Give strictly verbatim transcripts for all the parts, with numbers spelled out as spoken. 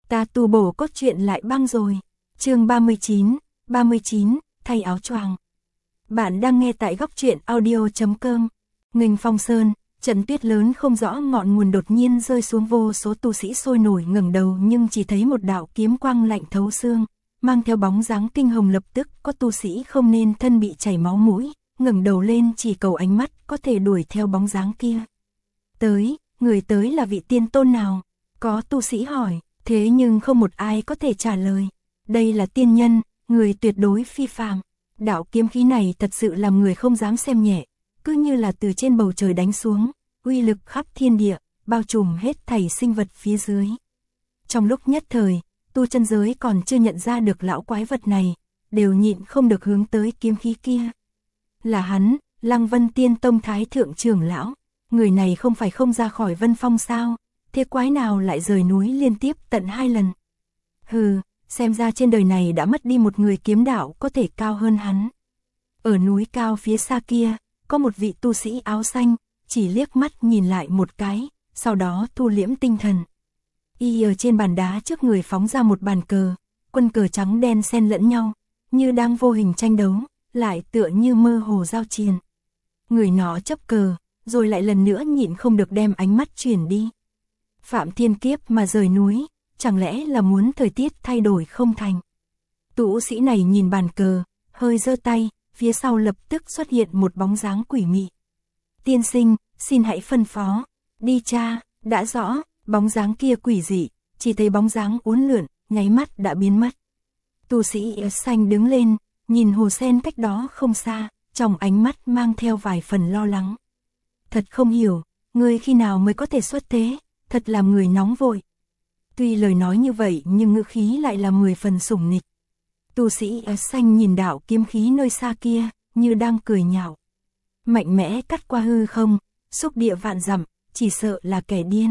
Ta tu bổ cốt truyện lại băng rồi. Chương ba mươi chín, ba mươi chín, thay áo choàng. Bạn đang nghe tại góc truyện audio chấm com. Nghênh Phong Sơn, trận tuyết lớn không rõ ngọn nguồn đột nhiên rơi xuống, vô số tu sĩ sôi nổi ngẩng đầu nhưng chỉ thấy một đạo kiếm quang lạnh thấu xương, mang theo bóng dáng kinh hồng. Lập tức có tu sĩ không nên thân bị chảy máu mũi, ngẩng đầu lên chỉ cầu ánh mắt có thể đuổi theo bóng dáng kia. Tới, người tới là vị tiên tôn nào? Có tu sĩ hỏi, thế nhưng không một ai có thể trả lời. Đây là tiên nhân, người tuyệt đối phi phàm. Đạo kiếm khí này thật sự làm người không dám xem nhẹ, cứ như là từ trên bầu trời đánh xuống, uy lực khắp thiên địa, bao trùm hết thảy sinh vật phía dưới. Trong lúc nhất thời, tu chân giới còn chưa nhận ra được lão quái vật này, đều nhịn không được hướng tới kiếm khí kia. Là hắn, Lăng Vân Tiên Tông Thái Thượng trưởng lão. Người này không phải không ra khỏi Vân Phong sao? Thế quái nào lại rời núi liên tiếp tận hai lần? Hừ, xem ra trên đời này đã mất đi một người kiếm đạo có thể cao hơn hắn. Ở núi cao phía xa kia, có một vị tu sĩ áo xanh, chỉ liếc mắt nhìn lại một cái, sau đó thu liễm tinh thần. Y ở trên bàn đá trước người phóng ra một bàn cờ, quân cờ trắng đen xen lẫn nhau, như đang vô hình tranh đấu, lại tựa như mơ hồ giao chiến. Người nó chấp cờ, rồi lại lần nữa nhịn không được đem ánh mắt chuyển đi. Phạm thiên kiếp mà rời núi, chẳng lẽ là muốn thời tiết thay đổi không thành? Tu sĩ này nhìn bàn cờ, hơi giơ tay, phía sau lập tức xuất hiện một bóng dáng quỷ mị. Tiên sinh, xin hãy phân phó. Đi cha, đã rõ. Bóng dáng kia quỷ dị, chỉ thấy bóng dáng uốn lượn, nháy mắt đã biến mất. Tu sĩ xanh đứng lên, nhìn hồ sen cách đó không xa, trong ánh mắt mang theo vài phần lo lắng. Thật không hiểu, ngươi khi nào mới có thể xuất thế, thật làm người nóng vội. Tuy lời nói như vậy nhưng ngữ khí lại là mười phần sủng nịch. Tu sĩ xanh nhìn đạo kiếm khí nơi xa kia, như đang cười nhạo. Mạnh mẽ cắt qua hư không, xúc địa vạn dặm, chỉ sợ là kẻ điên.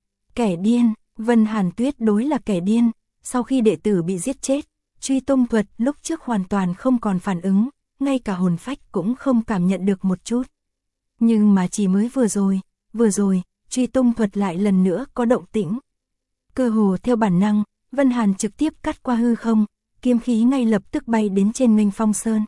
Kẻ điên, Vân Hàn tuyệt đối là kẻ điên. Sau khi đệ tử bị giết chết, truy tung thuật lúc trước hoàn toàn không còn phản ứng, ngay cả hồn phách cũng không cảm nhận được một chút. Nhưng mà chỉ mới vừa rồi, vừa rồi, truy tung thuật lại lần nữa có động tĩnh. Cơ hồ theo bản năng, Vân Hàn trực tiếp cắt qua hư không, kiếm khí ngay lập tức bay đến trên Nghênh Phong Sơn.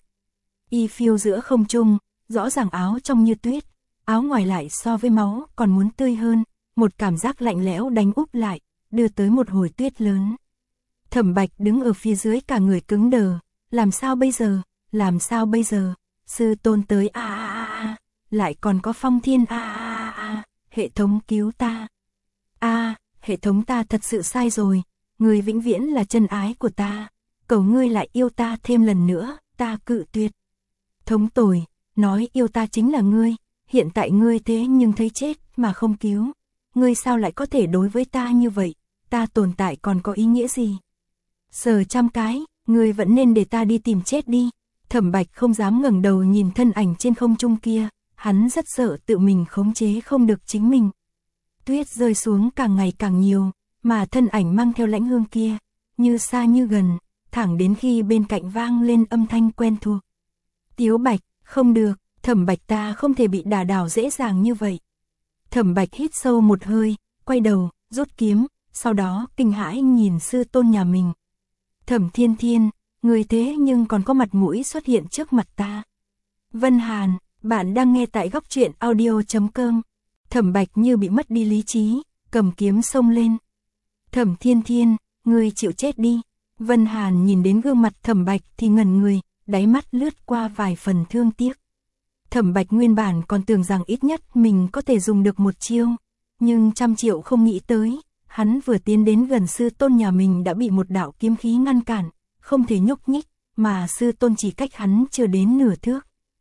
Y phiêu giữa không trung, rõ ràng áo trong như tuyết, áo ngoài lại so với máu còn muốn tươi hơn, một cảm giác lạnh lẽo đánh úp lại, đưa tới một hồi tuyết lớn. Thẩm Bạch đứng ở phía dưới cả người cứng đờ, làm sao bây giờ, làm sao bây giờ, sư tôn tới a a a a, lại còn có Phong Thiên a a a a, hệ thống cứu ta. A, hệ thống ta thật sự sai rồi, ngươi vĩnh viễn là chân ái của ta, cầu ngươi lại yêu ta thêm lần nữa, ta cự tuyệt. Thống tồi, nói yêu ta chính là ngươi, hiện tại ngươi thế nhưng thấy chết mà không cứu, ngươi sao lại có thể đối với ta như vậy, ta tồn tại còn có ý nghĩa gì? Sờ trăm cái, ngươi vẫn nên để ta đi tìm chết đi. Thẩm Bạch không dám ngẩng đầu nhìn thân ảnh trên không trung kia, hắn rất sợ tự mình khống chế không được chính mình. Tuyết rơi xuống càng ngày càng nhiều, mà thân ảnh mang theo lãnh hương kia, như xa như gần, thẳng đến khi bên cạnh vang lên âm thanh quen thuộc. Tiếu Bạch, không được, Thẩm Bạch ta không thể bị đả đảo dễ dàng như vậy. Thẩm Bạch hít sâu một hơi, quay đầu, rút kiếm, sau đó kinh hãi nhìn sư tôn nhà mình. Thẩm Thiên Thiên, người thế nhưng còn có mặt mũi xuất hiện trước mặt ta. Vân Hàn, bạn đang nghe tại góc truyện audio chấm com. Thẩm Bạch như bị mất đi lý trí, cầm kiếm xông lên. Thẩm Thiên Thiên, ngươi chịu chết đi. Vân Hàn nhìn đến gương mặt Thẩm Bạch thì ngẩn người, đáy mắt lướt qua vài phần thương tiếc. Thẩm Bạch nguyên bản còn tưởng rằng ít nhất mình có thể dùng được một chiêu, nhưng trăm triệu không nghĩ tới, hắn vừa tiến đến gần sư tôn nhà mình đã bị một đạo kiếm khí ngăn cản, không thể nhúc nhích, mà sư tôn chỉ cách hắn chưa đến nửa thước.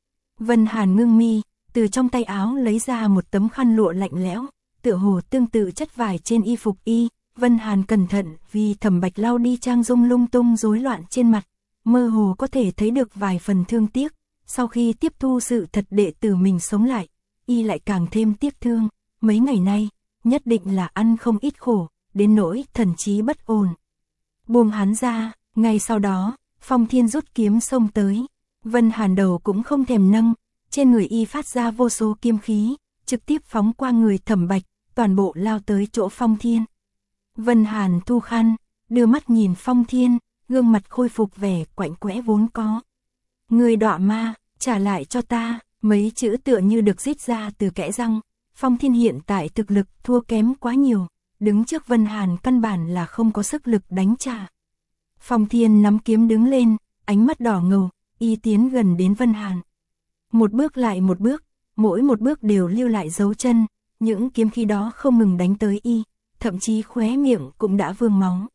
Vân Hàn ngưng mi, từ trong tay áo lấy ra một tấm khăn lụa lạnh lẽo, tựa hồ tương tự chất vải trên y phục y. Vân Hàn cẩn thận vì Thẩm Bạch lau đi trang dung lung tung rối loạn trên mặt, mơ hồ có thể thấy được vài phần thương tiếc. Sau khi tiếp thu sự thật đệ tử mình sống lại, y lại càng thêm tiếc thương, mấy ngày nay, nhất định là ăn không ít khổ, đến nỗi thần trí bất ổn. Buông hắn ra, ngay sau đó, Phong Thiên rút kiếm xông tới, Vân Hàn đầu cũng không thèm nâng, trên người y phát ra vô số kiếm khí, trực tiếp phóng qua người Thẩm Bạch, toàn bộ lao tới chỗ Phong Thiên. Vân Hàn thu khăn, đưa mắt nhìn Phong Thiên, gương mặt khôi phục vẻ quạnh quẽ vốn có. Người đọa ma, trả lại cho ta, mấy chữ tựa như được rít ra từ kẽ răng. Phong Thiên hiện tại thực lực thua kém quá nhiều, đứng trước Vân Hàn căn bản là không có sức lực đánh trả. Phong Thiên nắm kiếm đứng lên, ánh mắt đỏ ngầu, y tiến gần đến Vân Hàn. Một bước lại một bước, mỗi một bước đều lưu lại dấu chân, những kiếm khí đó không ngừng đánh tới y, thậm chí khóe miệng cũng đã vương máu.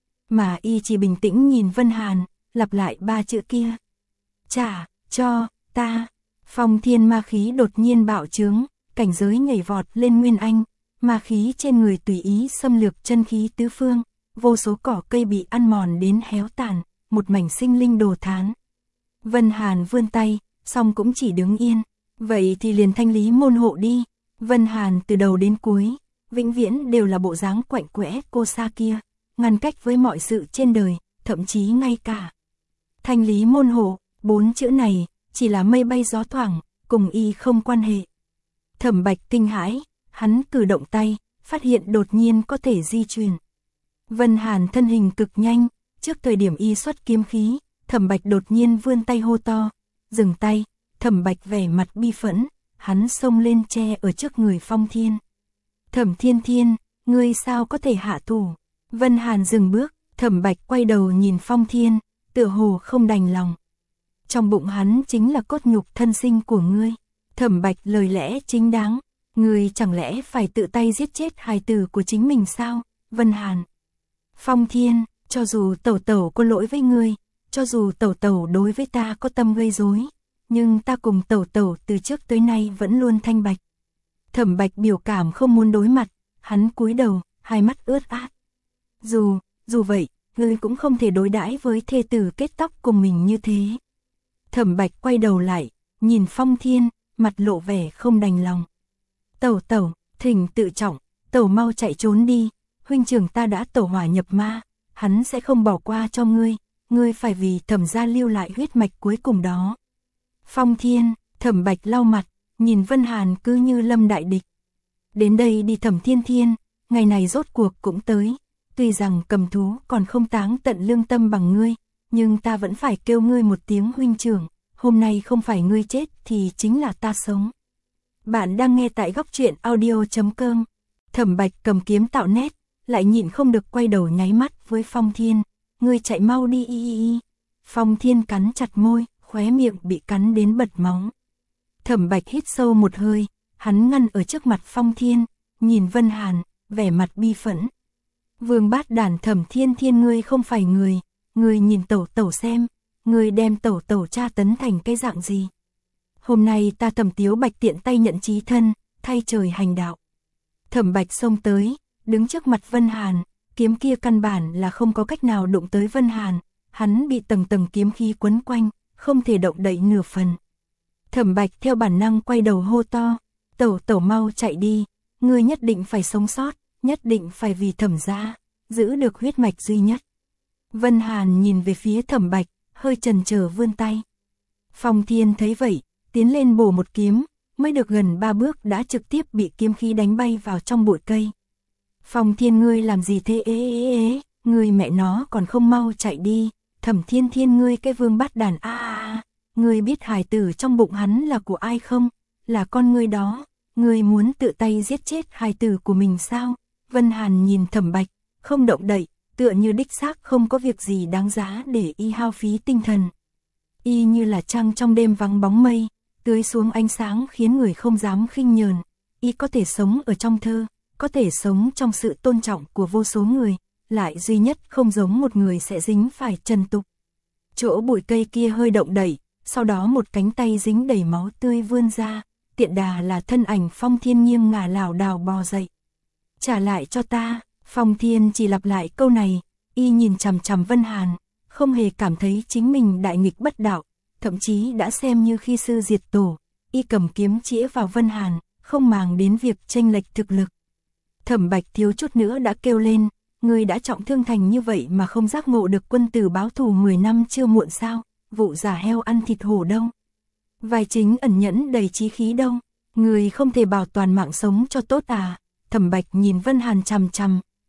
Mà y chỉ bình tĩnh nhìn Vân Hàn, lặp lại ba chữ kia. Trả, cho, ta. Phong Thiên ma khí đột nhiên bạo trướng, cảnh giới nhảy vọt lên nguyên anh, ma khí trên người tùy ý xâm lược chân khí tứ phương, vô số cỏ cây bị ăn mòn đến héo tàn, một mảnh sinh linh đồ thán. Vân Hàn vươn tay, song cũng chỉ đứng yên, vậy thì liền thanh lý môn hộ đi. Vân Hàn từ đầu đến cuối, vĩnh viễn đều là bộ dáng quạnh quẽ cô xa kia, ngăn cách với mọi sự trên đời, thậm chí ngay cả thanh lý môn hộ, bốn chữ này chỉ là mây bay gió thoảng, cùng y không quan hệ. Thẩm Bạch kinh hãi, hắn cử động tay, phát hiện đột nhiên có thể di chuyển. Vân Hàn thân hình cực nhanh, trước thời điểm y xuất kiếm khí, Thẩm Bạch đột nhiên vươn tay hô to, dừng tay. Thẩm Bạch vẻ mặt bi phẫn, hắn xông lên che ở trước người Phong Thiên. Thẩm Thiên Thiên, ngươi sao có thể hạ thủ? Vân Hàn dừng bước, Thẩm Bạch quay đầu nhìn Phong Thiên, tựa hồ không đành lòng. Trong bụng hắn chính là cốt nhục thân sinh của ngươi. Thẩm Bạch lời lẽ chính đáng, ngươi chẳng lẽ phải tự tay giết chết hài tử của chính mình sao? Vân Hàn. Phong Thiên, cho dù tẩu tẩu có lỗi với ngươi, cho dù tẩu tẩu đối với ta có tâm gây rối, nhưng ta cùng tẩu tẩu từ trước tới nay vẫn luôn thanh bạch. Thẩm Bạch biểu cảm không muốn đối mặt, hắn cúi đầu, hai mắt ướt át. Dù, dù vậy, ngươi cũng không thể đối đãi với thê tử kết tóc cùng mình như thế. Thẩm Bạch quay đầu lại, nhìn Phong Thiên, mặt lộ vẻ không đành lòng. Tẩu tẩu, thỉnh tự trọng, tẩu mau chạy trốn đi, huynh trưởng ta đã tẩu hỏa nhập ma, hắn sẽ không bỏ qua cho ngươi, ngươi phải vì Thẩm gia lưu lại huyết mạch cuối cùng đó. Phong Thiên, Thẩm Bạch lau mặt, nhìn Vân Hàn cứ như lâm đại địch. Đến đây đi Thẩm Thiên Thiên, ngày này rốt cuộc cũng tới, tuy rằng cầm thú còn không táng tận lương tâm bằng ngươi, nhưng ta vẫn phải kêu ngươi một tiếng huynh trưởng, hôm nay không phải ngươi chết thì chính là ta sống. Bạn đang nghe tại góc truyện audio chấm com. Thẩm Bạch cầm kiếm tạo nét, lại nhịn không được quay đầu nháy mắt với Phong Thiên, ngươi chạy mau đi y y y. Phong Thiên cắn chặt môi, khóe miệng bị cắn đến bật máu. Thẩm Bạch hít sâu một hơi, hắn ngăn ở trước mặt Phong Thiên, nhìn Vân Hàn, vẻ mặt bi phẫn. Vương bát đàn Thẩm Thiên Thiên, ngươi không phải người, ngươi nhìn tẩu tẩu xem, ngươi đem tẩu tẩu tra tấn thành cái dạng gì. Hôm nay ta Thẩm Tiếu Bạch tiện tay nhận chí thân, thay trời hành đạo. Thẩm Bạch xông tới, đứng trước mặt Vân Hàn, kiếm kia căn bản là không có cách nào đụng tới Vân Hàn, hắn bị tầng tầng kiếm khí quấn quanh, không thể động đậy nửa phần. Thẩm Bạch theo bản năng quay đầu hô to, tẩu tẩu mau chạy đi, ngươi nhất định phải sống sót, nhất định phải vì Thẩm gia, giữ được huyết mạch duy nhất. Vân Hàn nhìn về phía Thẩm Bạch, hơi chần chờ vươn tay. Phong Thiên thấy vậy, tiến lên bổ một kiếm, mới được gần ba bước đã trực tiếp bị kiếm khí đánh bay vào trong bụi cây. Phong Thiên, ngươi làm gì thế? Ế ế ế, ngươi mẹ nó còn không mau chạy đi. Thẩm Thiên Thiên, ngươi cái vương bát đàn, a a a, ngươi biết hài tử trong bụng hắn là của ai không? Là con ngươi đó, ngươi muốn tự tay giết chết hài tử của mình sao? Vân Hàn nhìn Thẩm Bạch, không động đậy, tựa như đích xác không có việc gì đáng giá để y hao phí tinh thần. Y như là trăng trong đêm vắng bóng mây, tưới xuống ánh sáng khiến người không dám khinh nhờn. Y có thể sống ở trong thơ, có thể sống trong sự tôn trọng của vô số người, lại duy nhất không giống một người sẽ dính phải trần tục. Chỗ bụi cây kia hơi động đẩy, sau đó một cánh tay dính đầy máu tươi vươn ra, tiện đà là thân ảnh Phong Thiên nghiêng ngả lảo đảo bò dậy. Trả lại cho ta. Phong Thiên chỉ lặp lại câu này, y nhìn chằm chằm Vân Hàn, không hề cảm thấy chính mình đại nghịch bất đạo, thậm chí đã xem như khi sư diệt tổ, y cầm kiếm chĩa vào Vân Hàn, không màng đến việc chênh lệch thực lực. Thẩm Bạch thiếu chút nữa đã kêu lên, ngươi đã trọng thương thành như vậy mà không giác ngộ được quân tử báo thù mười năm chưa muộn sao? Vụ giả heo ăn thịt hổ đâu? Vai chính ẩn nhẫn đầy chí khí đâu? Ngươi không thể bảo toàn mạng sống cho tốt à? Thẩm Bạch nhìn Vân Hàn chằm chằm,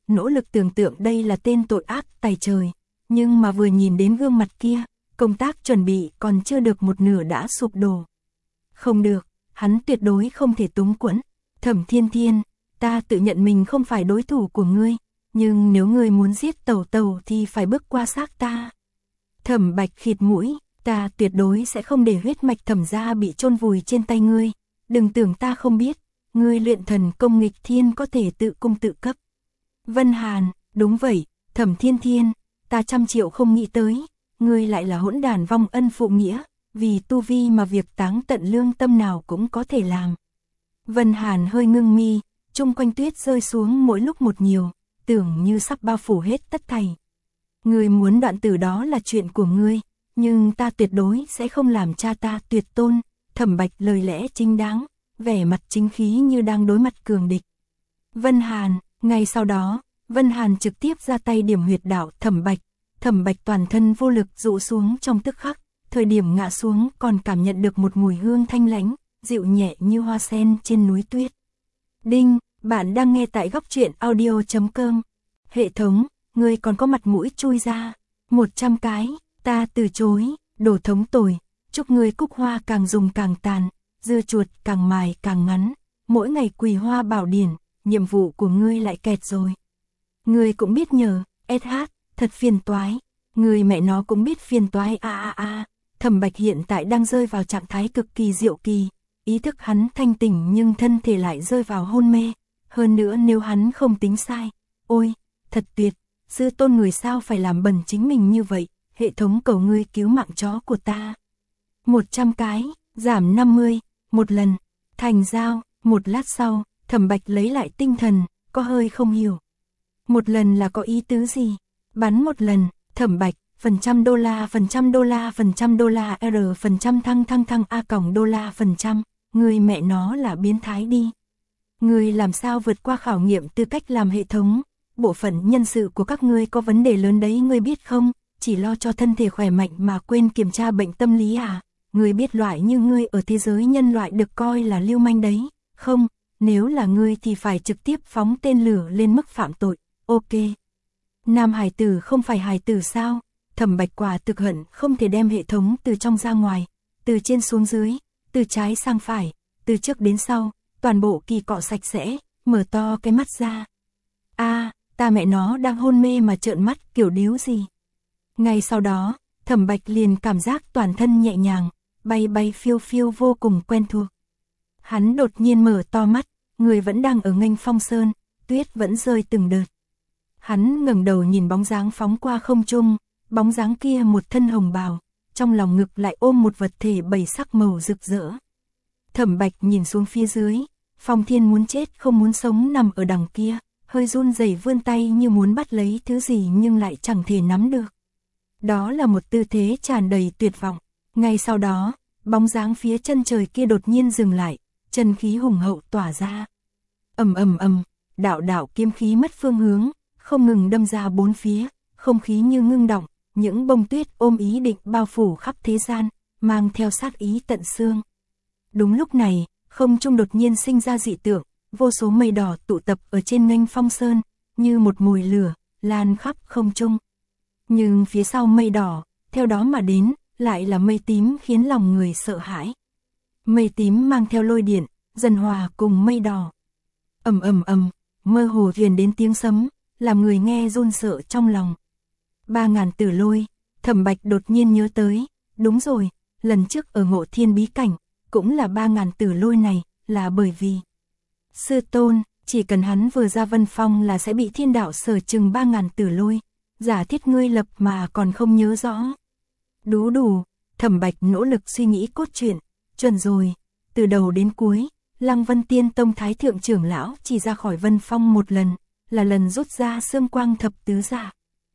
nỗ lực tưởng tượng đây là tên tội ác tày trời, nhưng mà vừa nhìn đến gương mặt kia, công tác chuẩn bị còn chưa được một nửa đã sụp đổ. Không được, hắn tuyệt đối không thể túng quẫn. Thẩm Thiên Thiên, ta tự nhận mình không phải đối thủ của ngươi, nhưng nếu ngươi muốn giết Tẩu Tẩu thì phải bước qua xác ta. Thẩm Bạch khịt mũi, ta tuyệt đối sẽ không để huyết mạch Thẩm gia bị chôn vùi trên tay ngươi, đừng tưởng ta không biết, ngươi luyện thần công nghịch thiên có thể tự cung tự cấp. Vân Hàn, đúng vậy, Thẩm Thiên Thiên, ta trăm triệu không nghĩ tới, ngươi lại là hỗn đàn vong ân phụ nghĩa, vì tu vi mà việc táng tận lương tâm nào cũng có thể làm. Vân Hàn hơi ngưng mi, chung quanh tuyết rơi xuống mỗi lúc một nhiều, tưởng như sắp bao phủ hết tất thảy. Ngươi muốn đoạn tử đó là chuyện của ngươi, nhưng ta tuyệt đối sẽ không làm cha ta tuyệt tôn. Thẩm Bạch lời lẽ chính đáng, vẻ mặt chính khí như đang đối mặt cường địch. Vân Hàn, ngay sau đó, Vân Hàn trực tiếp ra tay điểm huyệt đạo Thẩm Bạch. Thẩm Bạch toàn thân vô lực rũ xuống trong tức khắc, thời điểm ngã xuống còn cảm nhận được một mùi hương thanh lãnh, dịu nhẹ như hoa sen trên núi tuyết. Đinh, bạn đang nghe tại góc truyện audio chấm com. Hệ thống, ngươi còn có mặt mũi chui ra. một trăm cái, ta từ chối, đồ thống tồi. Chúc ngươi cúc hoa càng dùng càng tàn, dưa chuột càng mài càng ngắn. Mỗi ngày quỳ hoa bảo điển, nhiệm vụ của ngươi lại kẹt rồi. Ngươi cũng biết nhờ, ét hát, thật phiền toái. Ngươi mẹ nó cũng biết phiền toái a a a. Thẩm Bạch hiện tại đang rơi vào trạng thái cực kỳ diệu kỳ. Ý thức hắn thanh tỉnh nhưng thân thể lại rơi vào hôn mê. Hơn nữa nếu hắn không tính sai. Ôi, thật tuyệt, sư tôn người sao phải làm bẩn chính mình như vậy. Hệ thống cầu ngươi cứu mạng chó của ta. một trăm cái, giảm năm mươi, một lần, thành giao. Một lát sau, Thẩm Bạch lấy lại tinh thần, có hơi không hiểu. Một lần là có ý tứ gì? Bắn một lần, Thẩm Bạch, phần trăm đô la, phần trăm đô la, phần trăm đô la, R, phần trăm thăng thăng thăng A còng đô la, phần trăm, người mẹ nó là biến thái đi. Người làm sao vượt qua khảo nghiệm tư cách làm hệ thống, bộ phận nhân sự của các ngươi có vấn đề lớn đấy ngươi biết không, chỉ lo cho thân thể khỏe mạnh mà quên kiểm tra bệnh tâm lý à, ngươi biết loại như ngươi ở thế giới nhân loại được coi là lưu manh đấy, không, nếu là ngươi thì phải trực tiếp phóng tên lửa lên mức phạm tội, ok. Nam hài tử không phải hài tử sao? Thẩm Bạch quả thực hận không thể đem hệ thống từ trong ra ngoài, từ trên xuống dưới, từ trái sang phải, từ trước đến sau, toàn bộ kỳ cọ sạch sẽ, mở to cái mắt ra. A, ta mẹ nó đang hôn mê mà trợn mắt kiểu điếu gì? Ngay sau đó, Thẩm Bạch liền cảm giác toàn thân nhẹ nhàng, bay bay phiêu phiêu vô cùng quen thuộc. Hắn đột nhiên mở to mắt, người vẫn đang ở nghênh phong sơn, tuyết vẫn rơi từng đợt. Hắn ngẩng đầu nhìn bóng dáng phóng qua không trung, bóng dáng kia một thân hồng bào, trong lòng ngực lại ôm một vật thể bảy sắc màu rực rỡ. Thẩm Bạch nhìn xuống phía dưới, Phong Thiên muốn chết không muốn sống nằm ở đằng kia, hơi run rẩy vươn tay như muốn bắt lấy thứ gì nhưng lại chẳng thể nắm được. Đó là một tư thế tràn đầy tuyệt vọng. Ngay sau đó, bóng dáng phía chân trời kia đột nhiên dừng lại, chân khí hùng hậu tỏa ra. Ầm ầm ầm, đạo đạo kiếm khí mất phương hướng, không ngừng đâm ra bốn phía, không khí như ngưng động, những bông tuyết ôm ý định bao phủ khắp thế gian, mang theo sát ý tận xương. Đúng lúc này, không trung đột nhiên sinh ra dị tượng, vô số mây đỏ tụ tập ở trên nghênh phong sơn, như một mùi lửa, lan khắp không trung. Nhưng phía sau mây đỏ, theo đó mà đến, lại là mây tím khiến lòng người sợ hãi. Mây tím mang theo lôi điện, dần hòa cùng mây đỏ. Ầm ầm ầm, mơ hồ truyền đến tiếng sấm, làm người nghe run sợ trong lòng. Ba ngàn tử lôi, Thẩm Bạch đột nhiên nhớ tới, đúng rồi, lần trước ở Ngộ Thiên bí cảnh, cũng là ba ngàn tử lôi này, là bởi vì sư tôn, chỉ cần hắn vừa ra Vân Phong là sẽ bị thiên đạo sở chừng ba ngàn tử lôi, giả thiết ngươi lập mà còn không nhớ rõ. Đú đủ, Thẩm Bạch nỗ lực suy nghĩ cốt truyện, chuẩn rồi, từ đầu đến cuối, Lăng Vân Tiên Tông Thái Thượng trưởng lão chỉ ra khỏi Vân Phong một lần, là lần rút ra xương quang thập tứ giả.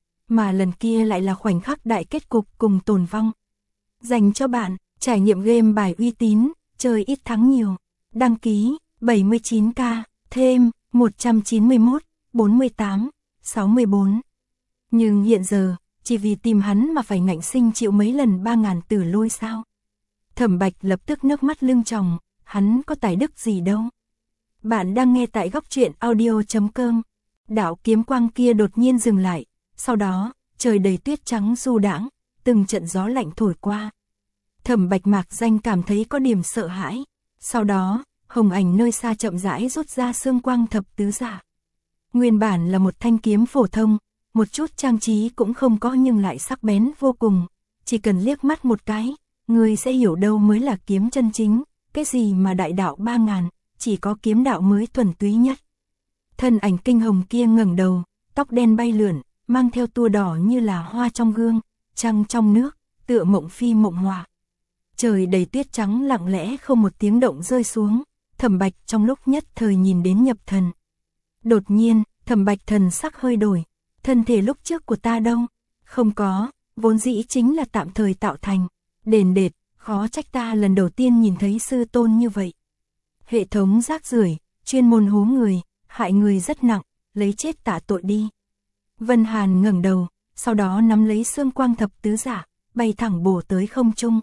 Mà lần kia lại là khoảnh khắc đại kết cục cùng tồn vong. Dành cho bạn, trải nghiệm game bài uy tín, chơi ít thắng nhiều. Đăng ký, bảy mươi chín k, thêm, một trăm chín mươi mốt, bốn mươi tám, sáu mươi bốn. Nhưng hiện giờ, chỉ vì tìm hắn mà phải ngạnh sinh chịu mấy lần ba ngàn tử lôi sao. Thẩm Bạch lập tức nước mắt lưng tròng, hắn có tài đức gì đâu. Bạn đang nghe tại góc truyện audio chấm com. Đạo kiếm quang kia đột nhiên dừng lại, sau đó, trời đầy tuyết trắng du đãng, từng trận gió lạnh thổi qua. Thẩm Bạch mạc danh cảm thấy có điểm sợ hãi, sau đó, hồng ảnh nơi xa chậm rãi rút ra xương quang thập tứ giả. Nguyên bản là một thanh kiếm phổ thông, một chút trang trí cũng không có nhưng lại sắc bén vô cùng, chỉ cần liếc mắt một cái, người sẽ hiểu đâu mới là kiếm chân chính, cái gì mà đại đạo ba ngàn, chỉ có kiếm đạo mới thuần túy nhất. Thân ảnh kinh hồng kia ngẩng đầu, tóc đen bay lượn, mang theo tua đỏ như là hoa trong gương, trăng trong nước, tựa mộng phi mộng hòa. Trời đầy tuyết trắng lặng lẽ không một tiếng động rơi xuống, Thẩm Bạch trong lúc nhất thời nhìn đến nhập thần. Đột nhiên, Thẩm Bạch thần sắc hơi đổi, thân thể lúc trước của ta đâu? Không có, vốn dĩ chính là tạm thời tạo thành, đền đệt, khó trách ta lần đầu tiên nhìn thấy sư tôn như vậy. Hệ thống rác rưởi, chuyên môn hố người, hại người rất nặng, lấy chết tạ tội đi. Vân Hàn ngẩng đầu, sau đó nắm lấy xương quang thập tứ giả, bay thẳng bổ tới không trung.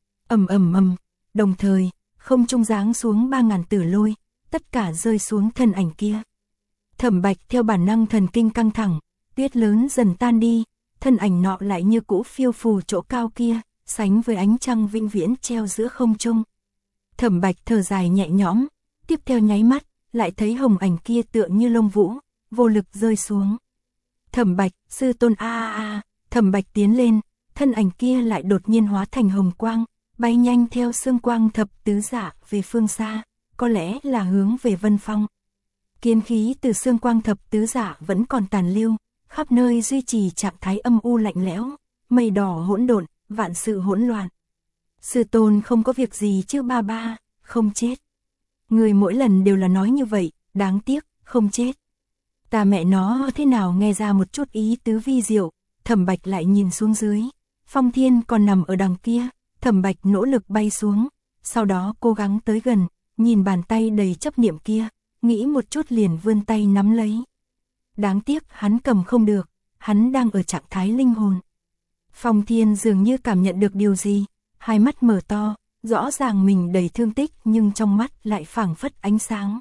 Ầm ầm ầm, đồng thời, không trung giáng xuống ba ngàn tử lôi, tất cả rơi xuống thân ảnh kia. Thẩm Bạch theo bản năng thần kinh căng thẳng, tuyết lớn dần tan đi, thân ảnh nọ lại như cũ phiêu phù chỗ cao kia, sánh với ánh trăng vĩnh viễn treo giữa không trung. Thẩm Bạch thở dài nhẹ nhõm, tiếp theo nháy mắt, lại thấy hồng ảnh kia tựa như lông vũ, vô lực rơi xuống. Thẩm Bạch, sư tôn a a a, Thẩm Bạch tiến lên, thân ảnh kia lại đột nhiên hóa thành hồng quang, bay nhanh theo xương quang thập tứ giả về phương xa, có lẽ là hướng về Vân Phong. Kiếm khí từ xương quang thập tứ giả vẫn còn tàn lưu, khắp nơi duy trì trạng thái âm u lạnh lẽo, mây đỏ hỗn độn, vạn sự hỗn loạn. Sư tôn không có việc gì chứ ba ba, không chết. Người mỗi lần đều là nói như vậy, đáng tiếc, không chết. Ta mẹ nó thế nào nghe ra một chút ý tứ vi diệu, Thẩm Bạch lại nhìn xuống dưới. Phong Thiên còn nằm ở đằng kia, Thẩm Bạch nỗ lực bay xuống, sau đó cố gắng tới gần, nhìn bàn tay đầy chấp niệm kia, nghĩ một chút liền vươn tay nắm lấy. Đáng tiếc hắn cầm không được, hắn đang ở trạng thái linh hồn. Phong Thiên dường như cảm nhận được điều gì, hai mắt mở to, rõ ràng mình đầy thương tích nhưng trong mắt lại phảng phất ánh sáng.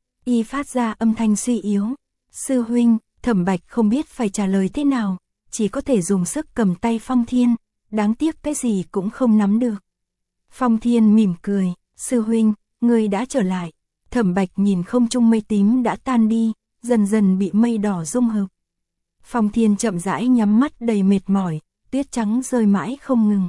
Y phát ra âm thanh suy yếu. Sư huynh, Thẩm Bạch không biết phải trả lời thế nào, chỉ có thể dùng sức cầm tay Phong Thiên, đáng tiếc cái gì cũng không nắm được. Phong Thiên mỉm cười, sư huynh, người đã trở lại. Thẩm Bạch nhìn không trung mây tím đã tan đi, dần dần bị mây đỏ dung hợp. Phong Thiên chậm rãi nhắm mắt đầy mệt mỏi, tuyết trắng rơi mãi không ngừng.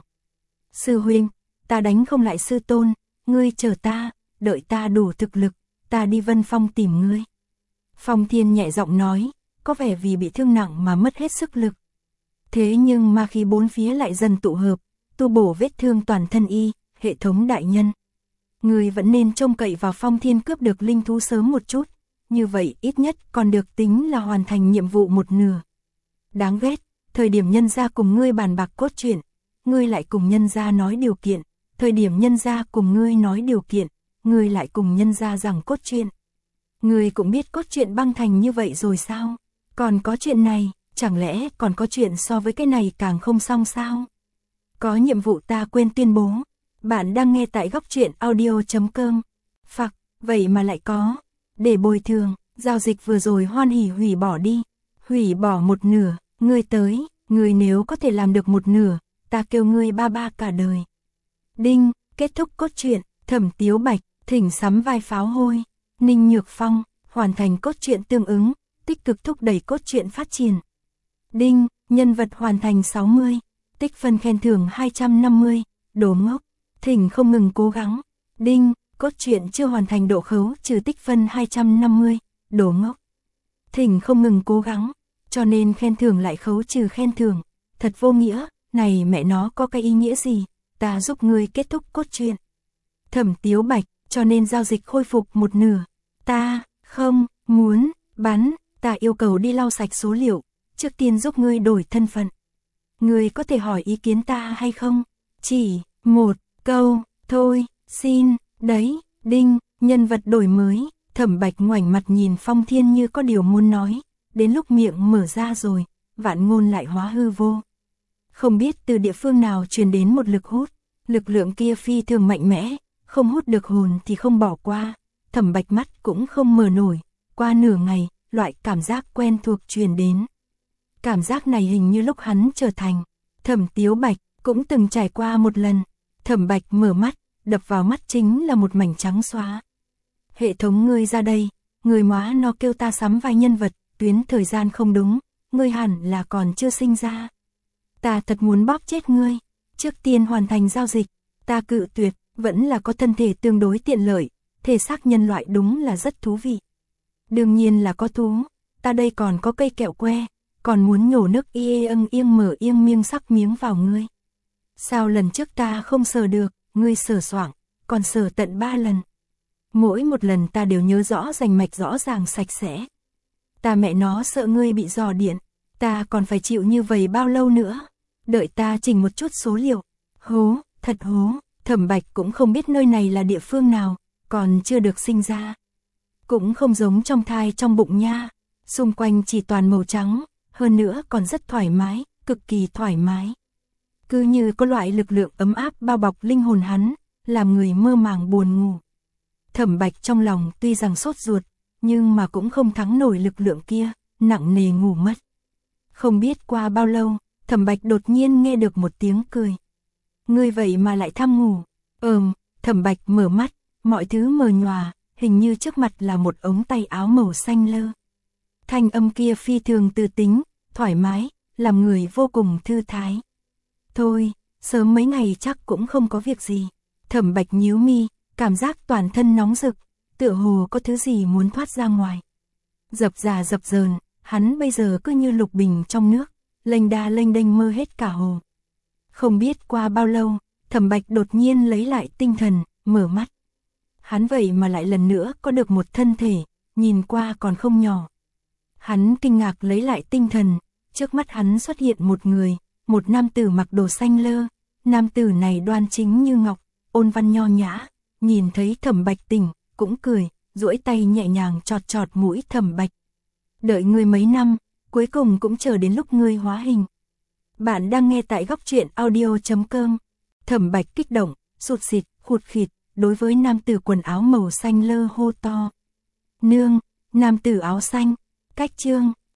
Sư huynh, ta đánh không lại sư tôn, ngươi chờ ta, đợi ta đủ thực lực, ta đi Vân Phong tìm ngươi. Phong Thiên nhẹ giọng nói, có vẻ vì bị thương nặng mà mất hết sức lực. Thế nhưng mà khi bốn phía lại dần tụ hợp, tu bổ vết thương toàn thân y, hệ thống đại nhân. Người vẫn nên trông cậy vào Phong Thiên cướp được linh thú sớm một chút, như vậy ít nhất còn được tính là hoàn thành nhiệm vụ một nửa. Đáng ghét, thời điểm nhân gia cùng ngươi bàn bạc cốt truyện, ngươi lại cùng nhân gia nói điều kiện, thời điểm nhân gia cùng ngươi nói điều kiện, ngươi lại cùng nhân gia rằng cốt truyện. Ngươi cũng biết cốt truyện băng thành như vậy rồi sao? Còn có chuyện này, chẳng lẽ còn có chuyện so với cái này càng không xong sao? Có nhiệm vụ ta quên tuyên bố. Bạn đang nghe tại góc truyện audio chấm com. Phặc, vậy mà lại có. Để bồi thường, giao dịch vừa rồi hoan hỉ hủy bỏ đi. Hủy bỏ một nửa, ngươi tới, ngươi nếu có thể làm được một nửa, ta kêu ngươi ba ba cả đời. Đinh, kết thúc cốt truyện, Thẩm Tiếu Bạch, thỉnh sắm vai pháo hôi. Ninh Nhược Phong, hoàn thành cốt truyện tương ứng, tích cực thúc đẩy cốt truyện phát triển. Đinh, nhân vật hoàn thành sáu mươi, tích phân khen thưởng hai trăm năm mươi, đồ ngốc, thỉnh không ngừng cố gắng. Đinh, cốt truyện chưa hoàn thành độ khấu trừ tích phân hai trăm năm mươi, đồ ngốc, thỉnh không ngừng cố gắng, cho nên khen thưởng lại khấu trừ khen thưởng, thật vô nghĩa, này mẹ nó có cái ý nghĩa gì, ta giúp ngươi kết thúc cốt truyện. Thẩm Tiếu Bạch, cho nên giao dịch khôi phục một nửa. Ta, không, muốn, bắn, ta yêu cầu đi lau sạch số liệu, trước tiên giúp ngươi đổi thân phận. Ngươi có thể hỏi ý kiến ta hay không? Chỉ, một, câu, thôi, xin, đấy, đinh, nhân vật đổi mới, Thẩm Bạch ngoảnh mặt nhìn Phong Thiên như có điều muốn nói, đến lúc miệng mở ra rồi, vạn ngôn lại hóa hư vô. Không biết từ địa phương nào truyền đến một lực hút, lực lượng kia phi thường mạnh mẽ, không hút được hồn thì không bỏ qua. Thẩm Bạch mắt cũng không mở nổi, qua nửa ngày, loại cảm giác quen thuộc truyền đến. Cảm giác này hình như lúc hắn trở thành Thẩm Tiếu Bạch, cũng từng trải qua một lần. Thẩm Bạch mở mắt, đập vào mắt chính là một mảnh trắng xóa. Hệ thống ngươi ra đây, người móa nó kêu ta sắm vai nhân vật, tuyến thời gian không đúng, ngươi hẳn là còn chưa sinh ra. Ta thật muốn bóp chết ngươi, trước tiên hoàn thành giao dịch, ta cự tuyệt, vẫn là có thân thể tương đối tiện lợi, thể xác nhân loại đúng là rất thú vị. Đương nhiên là có thú, ta đây còn có cây kẹo que, còn muốn nhổ nước y âng yên mở yên miếng sắc miếng vào ngươi. Sao lần trước ta không sờ được, ngươi sờ soạng, còn sờ tận ba lần. Mỗi một lần ta đều nhớ rõ rành mạch rõ ràng sạch sẽ. Ta mẹ nó sợ ngươi bị dò điện, ta còn phải chịu như vậy bao lâu nữa. Đợi ta chỉnh một chút số liệu. Hố, thật hố, Thẩm Bạch cũng không biết nơi này là địa phương nào, còn chưa được sinh ra. Cũng không giống trong thai trong bụng nha, xung quanh chỉ toàn màu trắng, hơn nữa còn rất thoải mái, cực kỳ thoải mái. Cứ như có loại lực lượng ấm áp bao bọc linh hồn hắn, làm người mơ màng buồn ngủ. Thẩm Bạch trong lòng tuy rằng sốt ruột, nhưng mà cũng không thắng nổi lực lượng kia, nặng nề ngủ mất. Không biết qua bao lâu, Thẩm Bạch đột nhiên nghe được một tiếng cười. Ngươi vậy mà lại tham ngủ. Ừm, Thẩm Bạch mở mắt, mọi thứ mờ nhòa, hình như trước mặt là một ống tay áo màu xanh lơ. Thanh âm kia phi thường từ tính, thoải mái, làm người vô cùng thư thái. Thôi, sớm mấy ngày chắc cũng không có việc gì. Thẩm Bạch nhíu mi, cảm giác toàn thân nóng rực, tựa hồ có thứ gì muốn thoát ra ngoài. Dập dà dập dờn, hắn bây giờ cứ như lục bình trong nước, lênh đa lênh đênh mơ hết cả hồ. Không biết qua bao lâu, Thẩm Bạch đột nhiên lấy lại tinh thần, mở mắt. Hắn vậy mà lại lần nữa có được một thân thể, nhìn qua còn không nhỏ. Hắn kinh ngạc lấy lại tinh thần, trước mắt hắn xuất hiện một người, một nam tử mặc đồ xanh lơ. Nam tử này đoan chính như ngọc, ôn văn nho nhã, nhìn thấy Thẩm Bạch tỉnh, cũng cười, duỗi tay nhẹ nhàng chọt chọt mũi Thẩm Bạch. Đợi ngươi mấy năm, cuối cùng cũng chờ đến lúc ngươi hóa hình. Bạn đang nghe tại góc truyện audio chấm com. Thẩm Bạch kích động, sụt xịt, khụt khịt, đối với nam tử quần áo màu xanh lơ hô to. Nương, nam tử áo xanh, cách chương.